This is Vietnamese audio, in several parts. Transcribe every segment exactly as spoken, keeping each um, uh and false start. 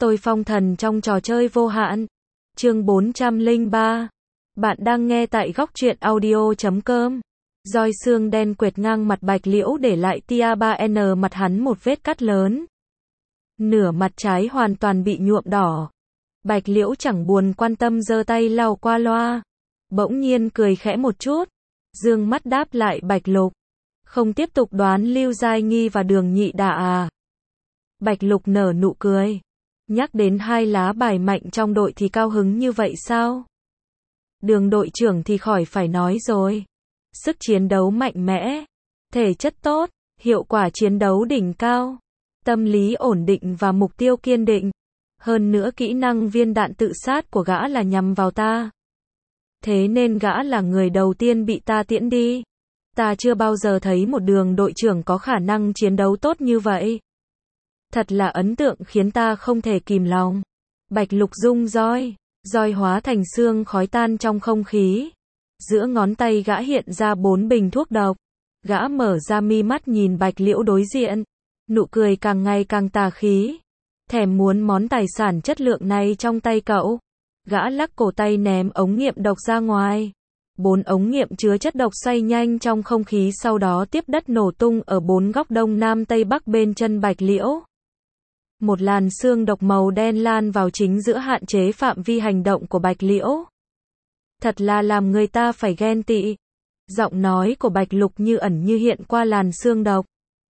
Tôi phong thần trong trò chơi vô hạn. Chương bốn trăm lẻ ba. Bạn đang nghe tại góc truyện audio chấm com. Roi xương đen quệt ngang mặt Bạch Liễu để lại tia ba N mặt hắn một vết cắt lớn. Nửa mặt trái hoàn toàn bị nhuộm đỏ. Bạch Liễu chẳng buồn quan tâm giơ tay lau qua loa. Bỗng nhiên cười khẽ một chút. Dương mắt đáp lại Bạch Lục. Không tiếp tục đoán Lưu Giai Nghi và Đường Nhị Đả à? Bạch Lục nở nụ cười. Nhắc đến hai lá bài mạnh trong đội thì cao hứng như vậy sao? Đường đội trưởng thì khỏi phải nói rồi. Sức chiến đấu mạnh mẽ, thể chất tốt, hiệu quả chiến đấu đỉnh cao, tâm lý ổn định và mục tiêu kiên định. Hơn nữa kỹ năng viên đạn tự sát của gã là nhằm vào ta. Thế nên gã là người đầu tiên bị ta tiễn đi. Ta chưa bao giờ thấy một đường đội trưởng có khả năng chiến đấu tốt như vậy. Thật là ấn tượng khiến ta không thể kìm lòng. Bạch Lục rung roi, roi hóa thành xương khói tan trong không khí. Giữa ngón tay gã hiện ra bốn bình thuốc độc. Gã mở ra mi mắt nhìn Bạch Liễu đối diện. Nụ cười càng ngày càng tà khí. Thèm muốn món tài sản chất lượng này trong tay cậu. Gã lắc cổ tay ném ống nghiệm độc ra ngoài. Bốn ống nghiệm chứa chất độc xoay nhanh trong không khí, sau đó tiếp đất nổ tung ở bốn góc đông nam tây bắc bên chân Bạch Liễu. Một làn xương độc màu đen lan vào chính giữa, hạn chế phạm vi hành động của Bạch Liễu. Thật là làm người ta phải ghen tị. Giọng nói của Bạch Lục như ẩn như hiện qua làn xương độc.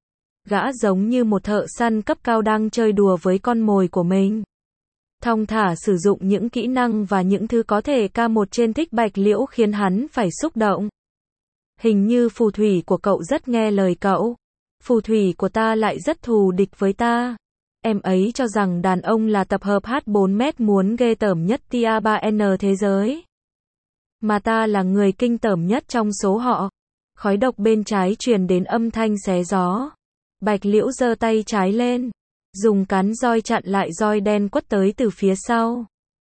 Gã giống như một thợ săn cấp cao đang chơi đùa với con mồi của mình. Thong thả sử dụng những kỹ năng và những thứ có thể ca một trên thích Bạch Liễu khiến hắn phải xúc động. Hình như phù thủy của cậu rất nghe lời cậu. Phù thủy của ta lại rất thù địch với ta. Em ấy cho rằng đàn ông là tập hợp H bốn mét muốn ghê tởm nhất tia ba N thế giới. Mà ta là người kinh tởm nhất trong số họ. Khói độc bên trái truyền đến âm thanh xé gió. Bạch Liễu giơ tay trái lên, dùng cán roi chặn lại roi đen quất tới từ phía sau.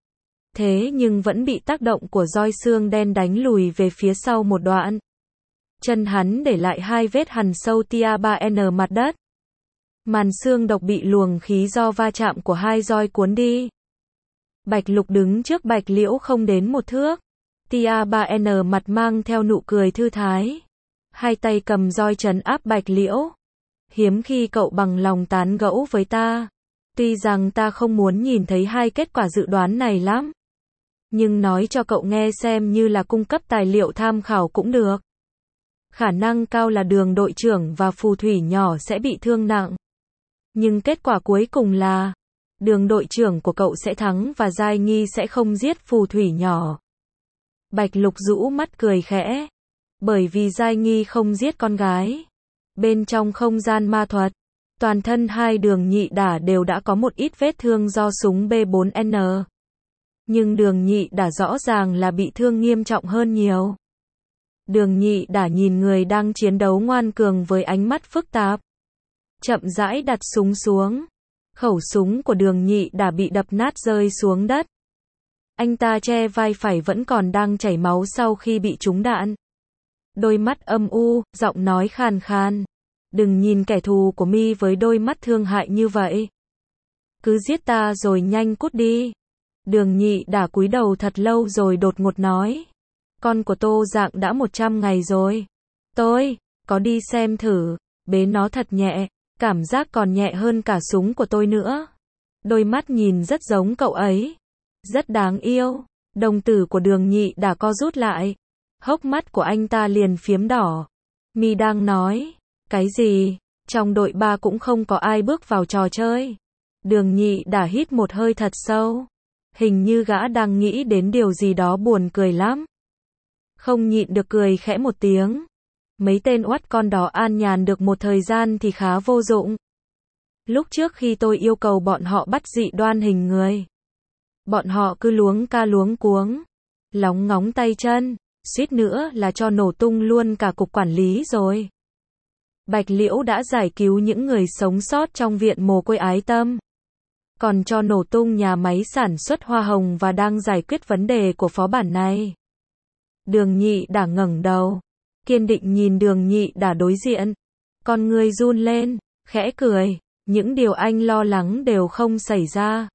Thế nhưng vẫn bị tác động của roi xương đen đánh lùi về phía sau một đoạn. Chân hắn để lại hai vết hằn sâu tia ba N mặt đất. Màn xương độc bị luồng khí do va chạm của hai roi cuốn đi. Bạch Lục đứng trước Bạch Liễu không đến một thước. Tia ba N mặt mang theo nụ cười thư thái. Hai tay cầm roi trấn áp Bạch Liễu. Hiếm khi cậu bằng lòng tán gẫu với ta. Tuy rằng ta không muốn nhìn thấy hai kết quả dự đoán này lắm. Nhưng nói cho cậu nghe xem như là cung cấp tài liệu tham khảo cũng được. Khả năng cao là đường đội trưởng và phù thủy nhỏ sẽ bị thương nặng. Nhưng kết quả cuối cùng là đường đội trưởng của cậu sẽ thắng và Giai Nghi sẽ không giết phù thủy nhỏ. Bạch Lục rũ mắt cười khẽ. Bởi vì Giai Nghi không giết con gái. Bên trong không gian ma thuật, toàn thân hai Đường Nhị Đả đều đã có một ít vết thương do súng B bốn N. Nhưng Đường Nhị Đả rõ ràng là bị thương nghiêm trọng hơn nhiều. Đường Nhị Đả nhìn người đang chiến đấu ngoan cường với ánh mắt phức tạp. Chậm rãi đặt súng xuống. Khẩu súng của Đường Nhị Đả bị đập nát rơi xuống đất. Anh ta che vai phải vẫn còn đang chảy máu sau khi bị trúng đạn. Đôi mắt âm u, giọng nói khàn khàn. Đừng nhìn kẻ thù của mi với đôi mắt thương hại như vậy. Cứ giết ta rồi nhanh cút đi. Đường Nhị Đả cúi đầu thật lâu rồi đột ngột nói. Con của Tô Dạng đã một trăm ngày rồi. Tôi, có đi xem thử. Bế nó thật nhẹ. Cảm giác còn nhẹ hơn cả súng của tôi nữa. Đôi mắt nhìn rất giống cậu ấy. Rất đáng yêu. Đồng tử của Đường Nhị Đả co rút lại. Hốc mắt của anh ta liền phiếm đỏ. Mi đang nói. Cái gì? Trong đội ba cũng không có ai bước vào trò chơi. Đường Nhị Đả hít một hơi thật sâu. Hình như gã đang nghĩ đến điều gì đó buồn cười lắm. Không nhịn được cười khẽ một tiếng. Mấy tên oắt con đó an nhàn được một thời gian thì khá vô dụng. Lúc trước khi tôi yêu cầu bọn họ bắt dị đoan hình người. Bọn họ cứ luống ca luống cuống. Lóng ngóng tay chân. Suýt nữa là cho nổ tung luôn cả cục quản lý rồi. Bạch Liễu đã giải cứu những người sống sót trong viện mồ côi ái tâm. Còn cho nổ tung nhà máy sản xuất hoa hồng và đang giải quyết vấn đề của phó bản này. Đường Nhị Đả ngẩng đầu. Kiên định nhìn Đường Nhị Đả đối diện. Con người run lên, khẽ cười. Những điều anh lo lắng đều không xảy ra.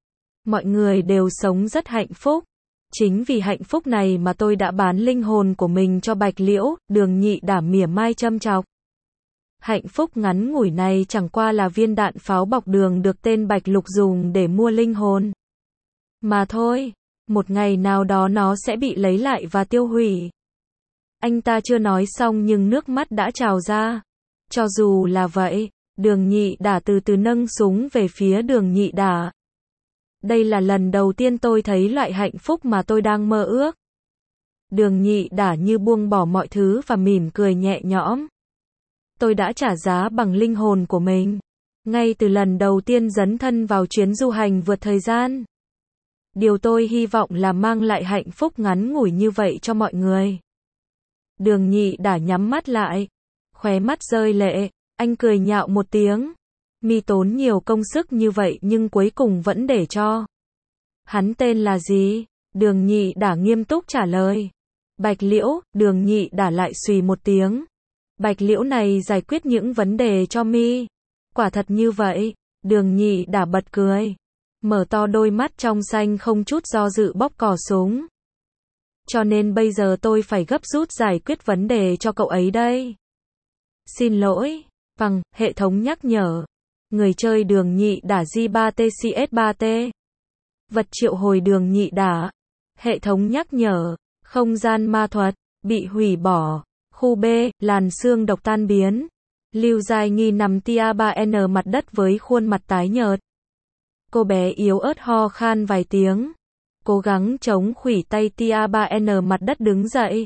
Mọi người đều sống rất hạnh phúc. Chính vì hạnh phúc này mà tôi đã bán linh hồn của mình cho Bạch Liễu, Đường Nhị Đả mỉa mai châm chọc. Hạnh phúc ngắn ngủi này chẳng qua là viên đạn pháo bọc đường được tên Bạch Lục dùng để mua linh hồn. Mà thôi, một ngày nào đó nó sẽ bị lấy lại và tiêu hủy. Anh ta chưa nói xong nhưng nước mắt đã trào ra. Cho dù là vậy, Đường Nhị Đả từ từ nâng súng về phía Đường Nhị Đả. Đây là lần đầu tiên tôi thấy loại hạnh phúc mà tôi đang mơ ước. Đường Nhị Đả như buông bỏ mọi thứ và mỉm cười nhẹ nhõm. Tôi đã trả giá bằng linh hồn của mình. Ngay từ lần đầu tiên dấn thân vào chuyến du hành vượt thời gian. Điều tôi hy vọng là mang lại hạnh phúc ngắn ngủi như vậy cho mọi người. Đường Nhị Đả nhắm mắt lại. Khóe mắt rơi lệ. Anh cười nhạo một tiếng. Mi tốn nhiều công sức như vậy nhưng cuối cùng vẫn để cho. Hắn tên là gì? Đường Nhị Đả nghiêm túc trả lời. Bạch Liễu. Đường Nhị Đả lại xùy một tiếng. Bạch Liễu này giải quyết những vấn đề cho mi. Quả thật như vậy. Đường Nhị Đả bật cười. Mở to đôi mắt trong xanh không chút do dự bóp cò súng. Cho nên bây giờ tôi phải gấp rút giải quyết vấn đề cho cậu ấy đây. Xin lỗi. Vâng, hệ thống nhắc nhở. Người chơi Đường Nhị Đả G ba T C S ba T. Vật triệu hồi Đường Nhị Đả. Hệ thống nhắc nhở. Không gian ma thuật. Bị hủy bỏ. Khu B, làn xương độc tan biến. Lưu Giai Nghi nằm tia ba N mặt đất với khuôn mặt tái nhợt. Cô bé yếu ớt ho khan vài tiếng. Cố gắng chống khuỷu tay tia ba N mặt đất đứng dậy.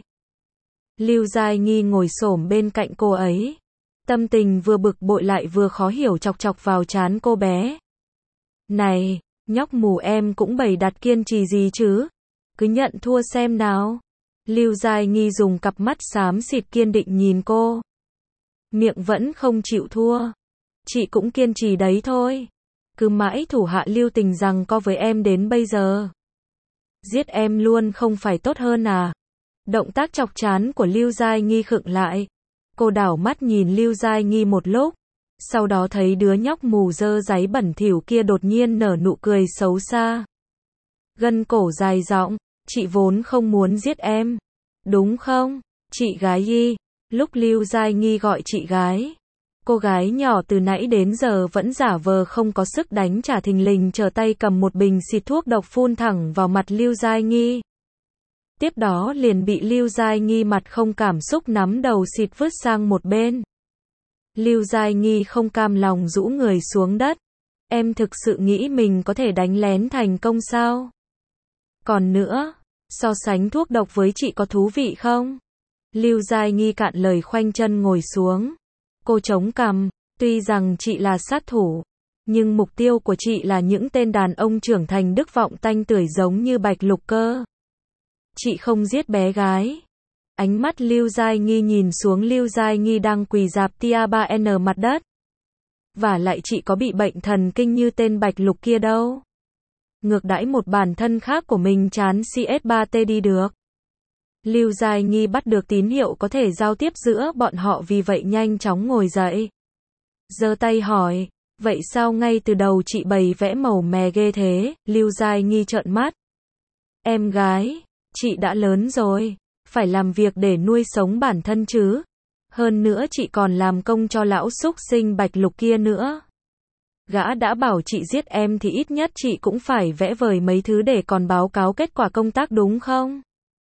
Lưu Giai Nghi ngồi xổm bên cạnh cô ấy. Tâm tình vừa bực bội lại vừa khó hiểu chọc chọc vào trán cô bé. Này, nhóc mù em cũng bày đặt kiên trì gì chứ? Cứ nhận thua xem nào. Lưu Giai Nghi dùng cặp mắt xám xịt kiên định nhìn cô. Miệng vẫn không chịu thua. Chị cũng kiên trì đấy thôi. Cứ mãi thủ hạ lưu tình rằng co với em đến bây giờ. Giết em luôn không phải tốt hơn à? Động tác chọc chán của Lưu Giai Nghi khựng lại. Cô đảo mắt nhìn Lưu Giai Nghi một lúc. Sau đó thấy đứa nhóc mù dơ dáy bẩn thỉu kia đột nhiên nở nụ cười xấu xa. Gân cổ dài giọng. Chị vốn không muốn giết em. Đúng không? Chị gái Y. Lúc Lưu Giai Nghi gọi chị gái. Cô gái nhỏ từ nãy đến giờ vẫn giả vờ không có sức đánh trả thình lình trở tay cầm một bình xịt thuốc độc phun thẳng vào mặt Lưu Giai Nghi. Tiếp đó liền bị Lưu Giai Nghi mặt không cảm xúc nắm đầu xịt vứt sang một bên. Lưu Giai Nghi không cam lòng rũ người xuống đất. Em thực sự nghĩ mình có thể đánh lén thành công sao? Còn nữa, so sánh thuốc độc với chị có thú vị không? Lưu Giai Nghi cạn lời khoanh chân ngồi xuống. Cô chống cằm, tuy rằng chị là sát thủ, nhưng mục tiêu của chị là những tên đàn ông trưởng thành đức vọng tanh tưởi giống như Bạch Lục cơ. Chị không giết bé gái. Ánh mắt Lưu Giai Nghi nhìn xuống Lưu Giai Nghi đang quỳ rạp tia ba N mặt đất. Và lại chị có bị bệnh thần kinh như tên Bạch Lục kia đâu. Ngược đãi một bản thân khác của mình chán C S ba T đi được. Lưu Giai Nghi bắt được tín hiệu có thể giao tiếp giữa bọn họ vì vậy nhanh chóng ngồi dậy. Giơ tay hỏi, vậy sao ngay từ đầu chị bày vẽ màu mè ghê thế? Lưu Giai Nghi trợn mắt. Em gái, chị đã lớn rồi, phải làm việc để nuôi sống bản thân chứ. Hơn nữa chị còn làm công cho lão súc sinh Bạch Lục kia nữa. Gã đã bảo chị giết em thì ít nhất chị cũng phải vẽ vời mấy thứ để còn báo cáo kết quả công tác đúng không?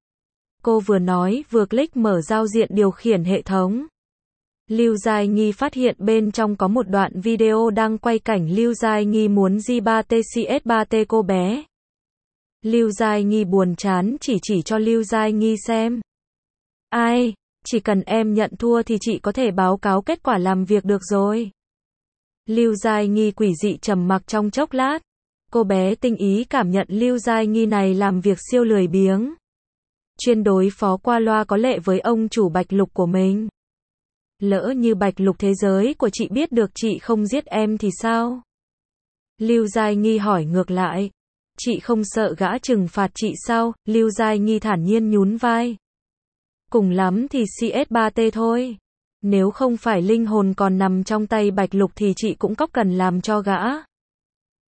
Cô vừa nói vừa click mở giao diện điều khiển hệ thống. Lưu Giai Nghi phát hiện bên trong có một đoạn video đang quay cảnh Lưu Giai Nghi muốn G ba T C S ba T cô bé. Lưu Giai Nghi buồn chán chỉ chỉ cho Lưu Giai Nghi xem. Ai, chỉ cần em nhận thua thì chị có thể báo cáo kết quả làm việc được rồi. Lưu Giai Nghi quỷ dị trầm mặc trong chốc lát. Cô bé tinh ý cảm nhận Lưu Giai Nghi này làm việc siêu lười biếng. Chuyên đối phó qua loa có lệ với ông chủ Bạch Lục của mình. Lỡ như Bạch Lục thế giới của chị biết được chị không giết em thì sao? Lưu Giai Nghi hỏi ngược lại. Chị không sợ gã trừng phạt chị sao? Lưu Giai Nghi thản nhiên nhún vai. Cùng lắm thì C S ba T thôi. Nếu không phải linh hồn còn nằm trong tay Bạch Lục thì chị cũng có cần làm cho gã.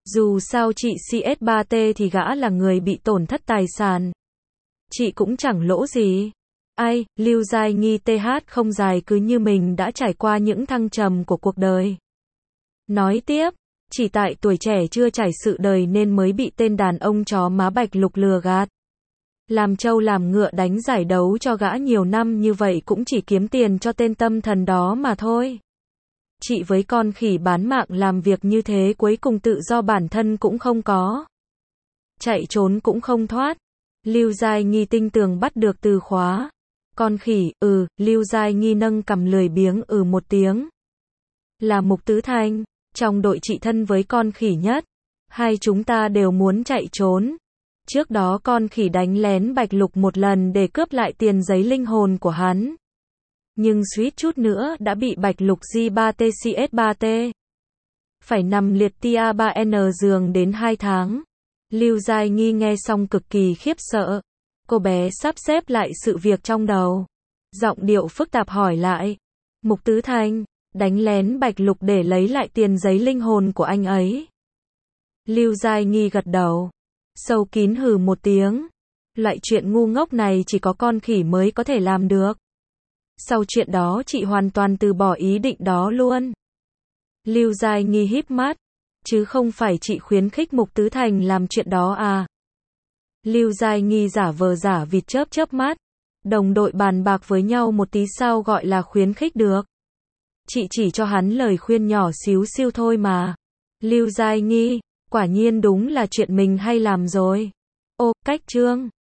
Dù sao chị xê ét ba T thì gã là người bị tổn thất tài sản. Chị cũng chẳng lỗ gì. Ai, Lưu Giai Nghi th không dài cứ như mình đã trải qua những thăng trầm của cuộc đời. Nói tiếp, chỉ tại tuổi trẻ chưa trải sự đời nên mới bị tên đàn ông chó má Bạch Lục lừa gạt. Làm trâu làm ngựa đánh giải đấu cho gã nhiều năm như vậy cũng chỉ kiếm tiền cho tên tâm thần đó mà thôi. Chị với con khỉ bán mạng làm việc như thế cuối cùng tự do bản thân cũng không có. Chạy trốn cũng không thoát. Lưu Giai Nghi tinh tường bắt được từ khóa. Con khỉ, ừ, Lưu Giai Nghi nâng cằm lười biếng ừ một tiếng. Là Mục Tứ Thanh, trong đội chị thân với con khỉ nhất. Hai chúng ta đều muốn chạy trốn. Trước đó con khỉ đánh lén Bạch Lục một lần để cướp lại tiền giấy linh hồn của hắn. Nhưng suýt chút nữa đã bị Bạch Lục G ba T C S ba T. Phải nằm liệt tia ba N giường đến hai tháng. Lưu Giai Nghi nghe xong cực kỳ khiếp sợ. Cô bé sắp xếp lại sự việc trong đầu. Giọng điệu phức tạp hỏi lại. Mục Tứ Thanh, đánh lén Bạch Lục để lấy lại tiền giấy linh hồn của anh ấy. Lưu Giai Nghi gật đầu. Sâu kín hừ một tiếng. Loại chuyện ngu ngốc này chỉ có con khỉ mới có thể làm được. Sau chuyện đó chị hoàn toàn từ bỏ ý định đó luôn. Lưu Giai Nghi híp mắt. Chứ không phải chị khuyến khích Mục Tứ Thành làm chuyện đó à? Lưu Giai Nghi giả vờ giả vịt chớp chớp mắt. Đồng đội bàn bạc với nhau một tí sao gọi là khuyến khích được. Chị chỉ cho hắn lời khuyên nhỏ xíu xiu thôi mà. Lưu Giai Nghi, quả nhiên đúng là chuyện mình hay làm rồi. Ô, cách chương.